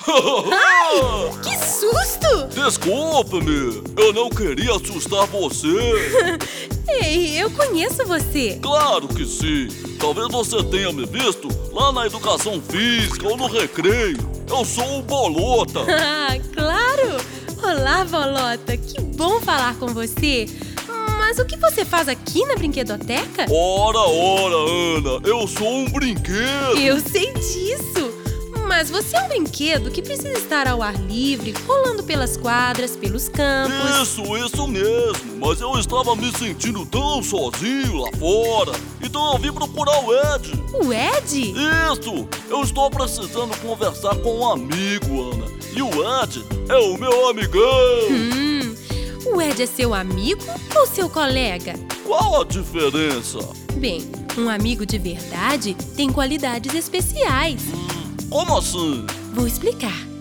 Ai, que susto! Desculpe-me, eu não queria assustar você. Ei, eu conheço você. Claro que sim. Talvez você tenha me visto lá na educação física ou no recreio. Eu sou o Bolota. Ah, claro! Olá, Bolota, que bom falar com você. Mas o que você faz aqui na brinquedoteca? Ora, Ana, eu sou um brinquedo. Eu sei disso. Mas você é um brinquedo que precisa estar ao ar livre, rolando pelas quadras, pelos campos. Isso mesmo. Mas eu estava me sentindo tão sozinho lá fora. Então eu vim procurar o Ed. O Ed? Isso! Eu estou precisando conversar com um amigo, Ana. E o Ed é o meu amigão. O Ed é seu amigo ou seu colega? Qual a diferença? Bem, um amigo de verdade tem qualidades especiais. Como assim? Vou explicar.